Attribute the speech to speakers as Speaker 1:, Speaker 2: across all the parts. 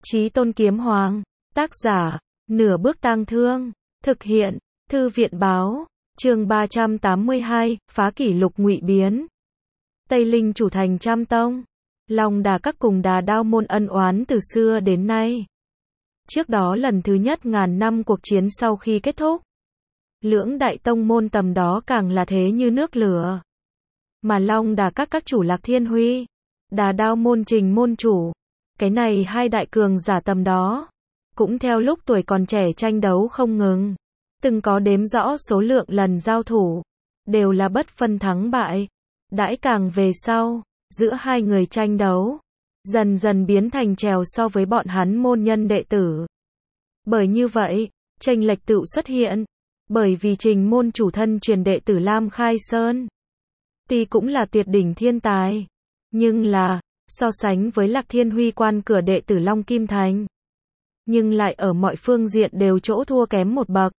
Speaker 1: Chí Tôn Kiếm Hoàng, tác giả, Nửa Bước Tang Thương, thực hiện, Thư viện Báo, chương 382, phá kỷ lục ngụy biến. Tây Linh chủ thành Trăm Tông, Long Đà Các cùng Đà Đao môn ân oán từ xưa đến nay. Trước đó lần thứ nhất ngàn năm cuộc chiến sau khi kết thúc, lưỡng đại tông môn tầm đó càng là thế như nước lửa. Mà Long Đà các chủ Lạc Thiên Huy, Đà Đao môn Trình môn chủ, cái này hai đại cường giả tầm đó, cũng theo lúc tuổi còn trẻ tranh đấu không ngừng. Từng có đếm rõ số lượng lần giao thủ, đều là bất phân thắng bại. Đãi càng về sau, giữa hai người tranh đấu, dần dần biến thành trèo so với bọn hắn môn nhân đệ tử. Bởi như vậy, chênh lệch tự xuất hiện. Bởi vì Trình môn chủ thân truyền đệ tử Lam Khai Sơn, tuy cũng là tuyệt đỉnh thiên tài, nhưng là, so sánh với Lạc Thiên Huy quan cửa đệ tử Long Kim Thành, nhưng lại ở mọi phương diện đều chỗ thua kém một bậc.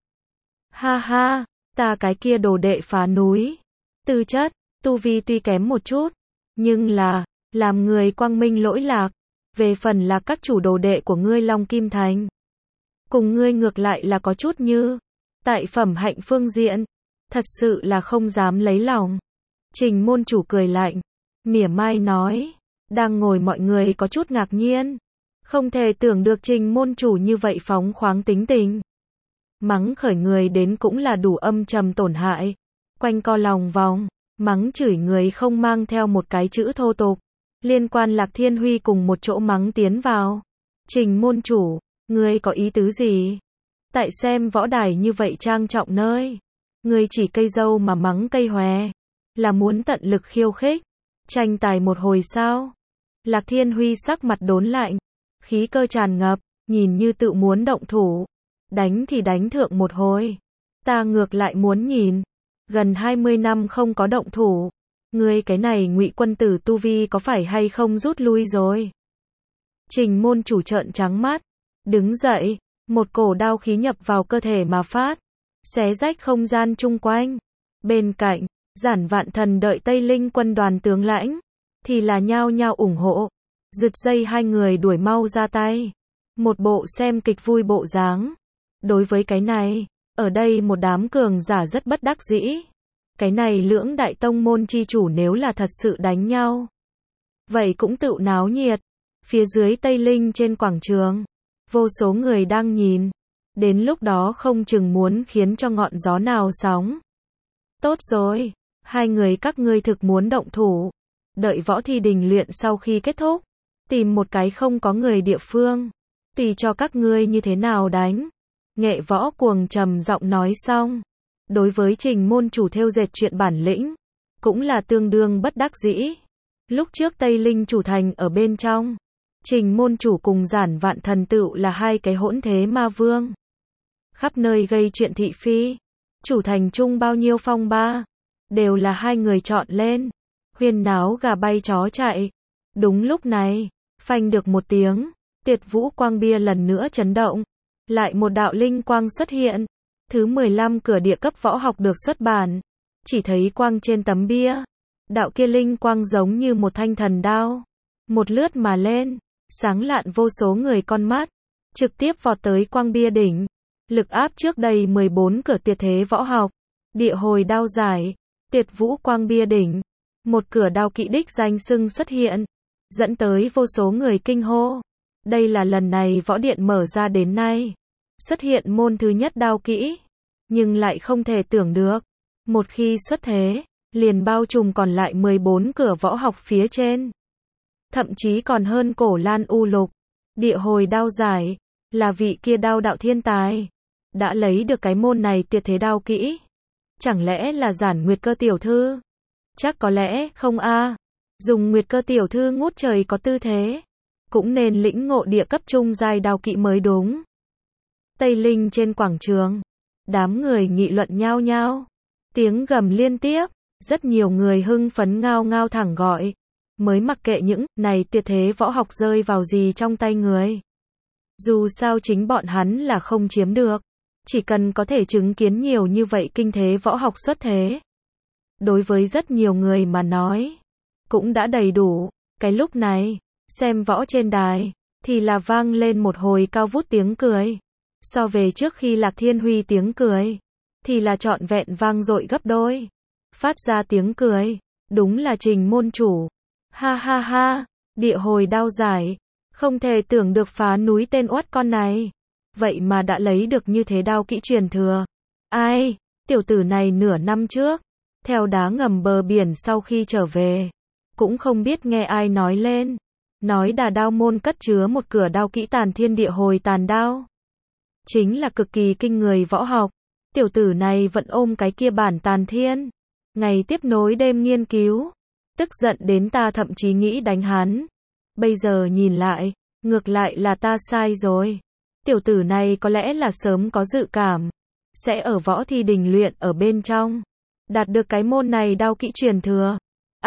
Speaker 1: Ha ha, ta cái kia đồ đệ phá núi, tư chất, tu vi tuy kém một chút, nhưng là, làm người quang minh lỗi lạc. Về phần là các chủ đồ đệ của ngươi Long Kim Thành, cùng ngươi ngược lại là có chút như, tại phẩm hạnh phương diện, thật sự là không dám lấy lòng. Trình môn chủ cười lạnh, mỉa mai nói, đang ngồi mọi người có chút ngạc nhiên, không thể tưởng được Trình môn chủ như vậy phóng khoáng tính tình. Mắng khởi người đến cũng là đủ âm trầm tổn hại, quanh co lòng vòng, mắng chửi người không mang theo một cái chữ thô tục, liên quan Lạc Thiên Huy cùng một chỗ mắng tiến vào. Trình môn chủ, ngươi có ý tứ gì? Tại xem võ đài như vậy trang trọng nơi, ngươi chỉ cây dâu mà mắng cây hòe, là muốn tận lực khiêu khích, tranh tài một hồi sao? Lạc Thiên Huy sắc mặt đốn lạnh, khí cơ tràn ngập, nhìn như tự muốn động thủ, đánh thì đánh thượng một hồi. Ta ngược lại muốn nhìn, gần 20 năm không có động thủ, ngươi cái này Ngụy quân tử tu vi có phải hay không rút lui rồi? Trình môn chủ trợn trắng mắt, đứng dậy, một cổ đao khí nhập vào cơ thể mà phát, xé rách không gian chung quanh. Bên cạnh, Giản Vạn Thần đợi Tây Linh quân đoàn tướng lãnh, thì là nhao nhao ủng hộ, giật dây hai người đuổi mau ra tay. Một bộ xem kịch vui bộ dáng. Đối với cái này, ở đây một đám cường giả rất bất đắc dĩ. Cái này lưỡng đại tông môn chi chủ nếu là thật sự đánh nhau, vậy cũng tựu náo nhiệt. Phía dưới Tây Linh trên quảng trường, vô số người đang nhìn, đến lúc đó không chừng muốn khiến cho ngọn gió nào sóng. Tốt rồi, hai người các ngươi thực muốn động thủ, đợi võ thi đình luyện sau khi kết thúc, tìm một cái không có người địa phương, tùy cho các ngươi như thế nào đánh. Nghệ Võ cuồng trầm giọng nói xong, đối với Trình môn chủ thêu dệt chuyện bản lĩnh, cũng là tương đương bất đắc dĩ. Lúc trước Tây Linh chủ thành ở bên trong, Trình môn chủ cùng Giản Vạn Thần tựu là hai cái hỗn thế ma vương, khắp nơi gây chuyện thị phi. Chủ thành chung bao nhiêu phong ba, đều là hai người chọn lên, huyên náo gà bay chó chạy. Đúng lúc này, phanh được một tiếng, Tiệt Vũ Quang bia lần nữa chấn động, lại một đạo linh quang xuất hiện. Thứ 15 cửa địa cấp võ học được xuất bản, chỉ thấy quang trên tấm bia, đạo kia linh quang giống như một thanh thần đao, một lướt mà lên, sáng lạn vô số người con mắt, trực tiếp vọt tới quang bia đỉnh. Lực áp trước đây 14 cửa tuyệt thế võ học, địa hồi đao giải, Tiệt Vũ Quang bia đỉnh, một cửa đao kỵ đích danh xưng xuất hiện, dẫn tới vô số người kinh hô. Đây là lần này võ điện mở ra đến nay, xuất hiện môn thứ nhất đao kỹ, nhưng lại không thể tưởng được, một khi xuất thế, liền bao trùm còn lại 14 cửa võ học phía trên. Thậm chí còn hơn Cổ Lan U Lục, địa hồi đao giải, là vị kia đao đạo thiên tài, đã lấy được cái môn này tuyệt thế đao kỹ. Chẳng lẽ là Giản Nguyệt Cơ tiểu thư? Chắc có lẽ không a. Dùng Nguyệt Cơ tiểu thư ngút trời có tư thế, cũng nên lĩnh ngộ địa cấp trung giai đao kỹ mới đúng. Tây Linh trên quảng trường, đám người nghị luận nhao nhao, tiếng gầm liên tiếp, rất nhiều người hưng phấn ngao ngao thẳng gọi, mới mặc kệ những này tuyệt thế võ học rơi vào gì trong tay người. Dù sao chính bọn hắn là không chiếm được, chỉ cần có thể chứng kiến nhiều như vậy kinh thế võ học xuất thế, đối với rất nhiều người mà nói, cũng đã đầy đủ. Cái lúc này, xem võ trên đài, thì là vang lên một hồi cao vút tiếng cười. So về trước khi Lạc Thiên Huy tiếng cười, thì là trọn vẹn vang dội gấp đôi. Phát ra tiếng cười, đúng là Trình môn chủ. Ha ha ha, địa hồi đao giải, không thể tưởng được phá núi tên oắt con này. Vậy mà đã lấy được như thế đao kỹ truyền thừa. Ai, tiểu tử này nửa năm trước, theo đá ngầm bờ biển sau khi trở về, cũng không biết nghe ai nói lên. Nói Đà Đao môn cất chứa một cửa đao kỹ tàn thiên địa hồi tàn đao. Chính là cực kỳ kinh người võ học. Tiểu tử này vẫn ôm cái kia bản tàn thiên. Ngày tiếp nối đêm nghiên cứu. Tức giận đến ta thậm chí nghĩ đánh hắn. Bây giờ nhìn lại, ngược lại là ta sai rồi. Tiểu tử này có lẽ là sớm có dự cảm. Sẽ ở võ thi đình luyện ở bên trong. Đạt được cái môn này đao kỹ truyền thừa.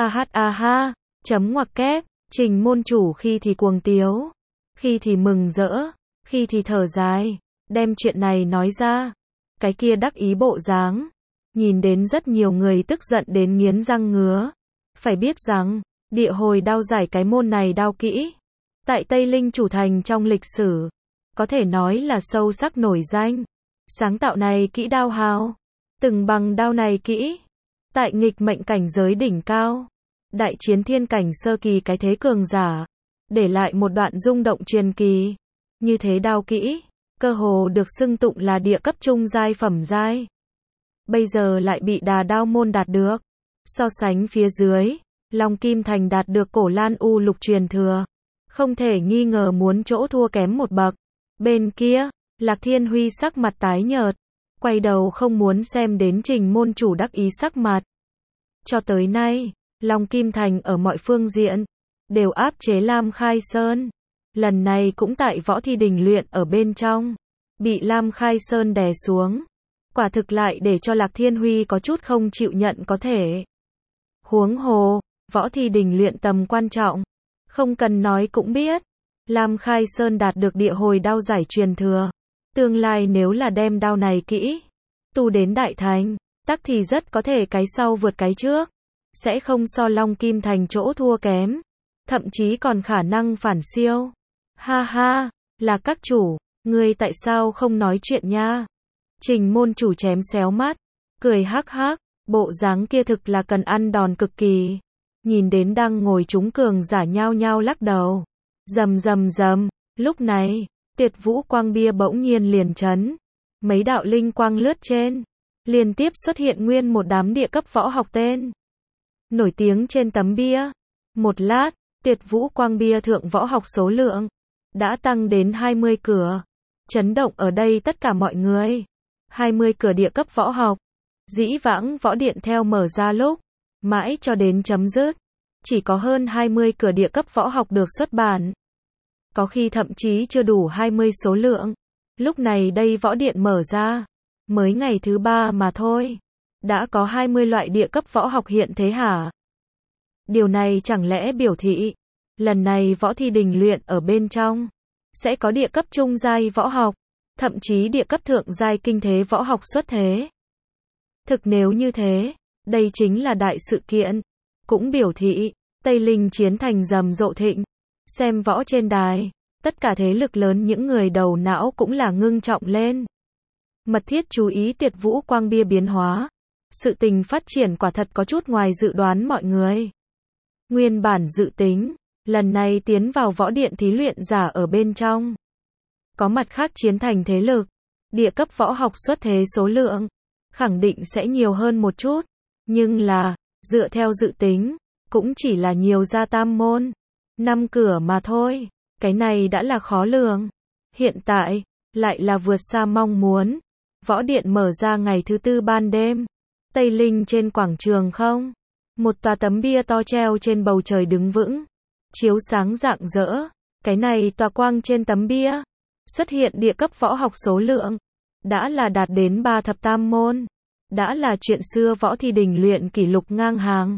Speaker 1: A ha, chấm ngoặc kép. Trình môn chủ khi thì cuồng tiếu, khi thì mừng rỡ, khi thì thở dài, đem chuyện này nói ra. Cái kia đắc ý bộ dáng, nhìn đến rất nhiều người tức giận đến nghiến răng ngứa. Phải biết rằng, địa hồi đao giải cái môn này đao kỹ, tại Tây Linh chủ thành trong lịch sử, có thể nói là sâu sắc nổi danh. Sáng tạo này kỹ đao hào, từng bằng đao này kỹ, tại nghịch mệnh cảnh giới đỉnh cao. Đại chiến thiên cảnh sơ kỳ cái thế cường giả, để lại một đoạn rung động truyền kỳ. Như thế đao kỹ, cơ hồ được xưng tụng là địa cấp trung giai phẩm giai. Bây giờ lại bị Đà Đao môn đạt được. So sánh phía dưới, Long Kim Thành đạt được Cổ Lan U lục truyền thừa. Không thể nghi ngờ muốn chỗ thua kém một bậc. Bên kia, Lạc Thiên Huy sắc mặt tái nhợt, quay đầu không muốn xem đến Trình môn chủ đắc ý sắc mặt. Cho tới nay, Long Kim Thành ở mọi phương diện, đều áp chế Lam Khai Sơn. Lần này cũng tại võ thi đình luyện ở bên trong, bị Lam Khai Sơn đè xuống. Quả thực lại để cho Lạc Thiên Huy có chút không chịu nhận có thể. Huống hồ, võ thi đình luyện tầm quan trọng. Không cần nói cũng biết, Lam Khai Sơn đạt được địa hồi đao giải truyền thừa. Tương lai nếu là đem đao này kỹ, tu đến đại thành, tắc thì rất có thể cái sau vượt cái trước. Sẽ không so Long Kim Thành chỗ thua kém, thậm chí còn khả năng phản siêu. Ha ha, là các chủ, ngươi tại sao không nói chuyện nha? Trình môn chủ chém xéo mắt, cười hắc hắc, bộ dáng kia thực là cần ăn đòn cực kỳ. Nhìn đến đang ngồi chúng cường giả nhao nhao lắc đầu. Rầm, lúc này, Tiệt Vũ Quang bia bỗng nhiên liền chấn. Mấy đạo linh quang lướt trên, liên tiếp xuất hiện nguyên một đám địa cấp võ học tên nổi tiếng trên tấm bia. Một lát, Tiệt Vũ Quang bia thượng võ học số lượng đã tăng đến 20 cửa. Chấn động ở đây tất cả mọi người. 20 cửa địa cấp võ học. Dĩ vãng võ điện theo mở ra lúc, mãi cho đến chấm dứt, chỉ có hơn 20 cửa địa cấp võ học được xuất bản. Có khi thậm chí chưa đủ 20 số lượng. Lúc này đây võ điện mở ra, mới ngày thứ 3 mà thôi. Đã có 20 loại địa cấp võ học hiện thế hả? Điều này chẳng lẽ biểu thị, lần này võ thi đình luyện ở bên trong, sẽ có địa cấp trung giai võ học, thậm chí địa cấp thượng giai kinh thế võ học xuất thế. Thực nếu như thế, đây chính là đại sự kiện. Cũng biểu thị, Tây Linh chiến thành rầm rộ thịnh. Xem võ trên đài, tất cả thế lực lớn những người đầu não cũng là ngưng trọng lên. Mật thiết chú ý Tiệt Vũ Quang bia biến hóa. Sự tình phát triển quả thật có chút ngoài dự đoán mọi người. Nguyên bản dự tính, lần này tiến vào võ điện thí luyện giả ở bên trong. Có mặt khác chiến thành thế lực, địa cấp võ học xuất thế số lượng, khẳng định sẽ nhiều hơn một chút. Nhưng là, dựa theo dự tính, cũng chỉ là nhiều ra tam môn, 5 cửa mà thôi. Cái này đã là khó lường. Hiện tại, lại là vượt xa mong muốn. Võ điện mở ra ngày thứ 4 ban đêm. Tây Linh trên quảng trường không? Một tòa tấm bia to treo trên bầu trời đứng vững, chiếu sáng rạng rỡ. Cái này tòa quang trên tấm bia, xuất hiện địa cấp võ học số lượng, đã là đạt đến 3 thập tam môn. Đã là chuyện xưa võ thi đình luyện kỷ lục ngang hàng.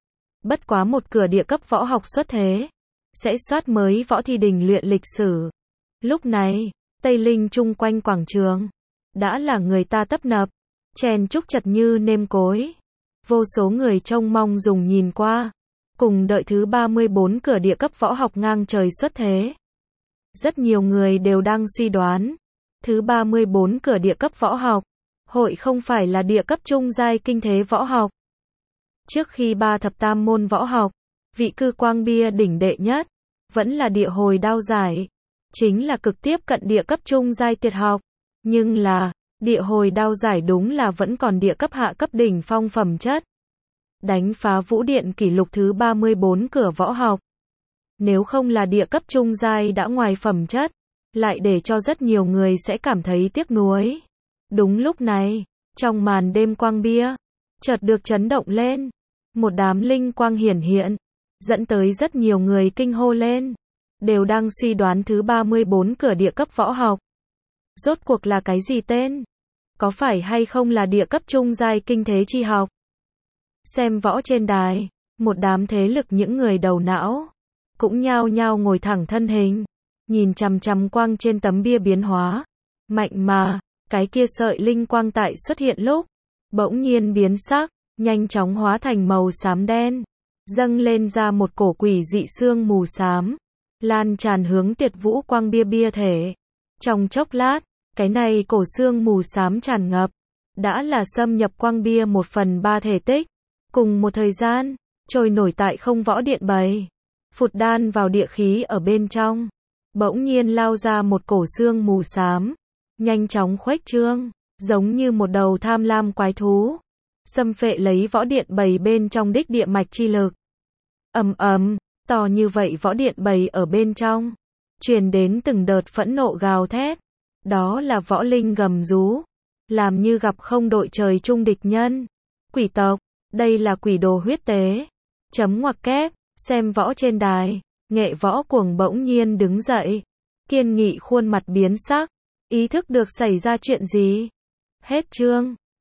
Speaker 1: Bất quá một cửa địa cấp võ học xuất thế, sẽ soát mới võ thi đình luyện lịch sử. Lúc này, Tây Linh chung quanh quảng trường, đã là người ta tấp nập, chen chúc chật như nêm cối. Vô số người trông mong dùng nhìn qua, cùng đợi thứ 34 cửa địa cấp võ học ngang trời xuất thế. Rất nhiều người đều đang suy đoán, thứ 34 cửa địa cấp võ học, hội không phải là địa cấp trung giai kinh thế võ học. Trước khi 3 thập tam môn võ học, vị cư quang bia đỉnh đệ nhất, vẫn là địa hồi đao giải, chính là cực tiếp cận địa cấp trung giai tuyệt học. Nhưng là, địa hồi đao giải đúng là vẫn còn địa cấp hạ cấp đỉnh phong phẩm chất. Đánh phá vũ điện kỷ lục thứ 34 cửa võ học. Nếu không là địa cấp trung giai đã ngoài phẩm chất, lại để cho rất nhiều người sẽ cảm thấy tiếc nuối. Đúng lúc này, trong màn đêm quang bia, chợt được chấn động lên. Một đám linh quang hiển hiện, dẫn tới rất nhiều người kinh hô lên. Đều đang suy đoán thứ 34 cửa địa cấp võ học. Rốt cuộc là cái gì tên? Có phải hay không là địa cấp trung giai kinh thế chi học? Xem võ trên đài, một đám thế lực những người đầu não, cũng nhao nhao ngồi thẳng thân hình, nhìn chằm chằm quang trên tấm bia biến hóa. Mạnh mà, cái kia sợi linh quang tại xuất hiện lúc, bỗng nhiên biến sắc, nhanh chóng hóa thành màu xám đen, dâng lên ra một cổ quỷ dị sương mù xám, lan tràn hướng Tiệt Vũ quang bia thể. Trong chốc lát, cái này cổ sương mù xám tràn ngập, đã là xâm nhập quang bia 1/3 thể tích. Cùng một thời gian, trôi nổi tại không võ điện bầy, phụt đan vào địa khí ở bên trong, bỗng nhiên lao ra một cổ sương mù xám, nhanh chóng khuếch trương, giống như một đầu tham lam quái thú, xâm phệ lấy võ điện bầy bên trong đích địa mạch chi lực. Ầm ầm, to như vậy võ điện bầy ở bên trong, truyền đến từng đợt phẫn nộ gào thét, đó là võ linh gầm rú, làm như gặp không đội trời chung địch nhân. Quỷ tộc, đây là quỷ đồ huyết tế. Chấm ngoặc kép, xem võ trên đài, nghệ võ cuồng bỗng nhiên đứng dậy, kiên nghị khuôn mặt biến sắc, ý thức được xảy ra chuyện gì. Hết chương.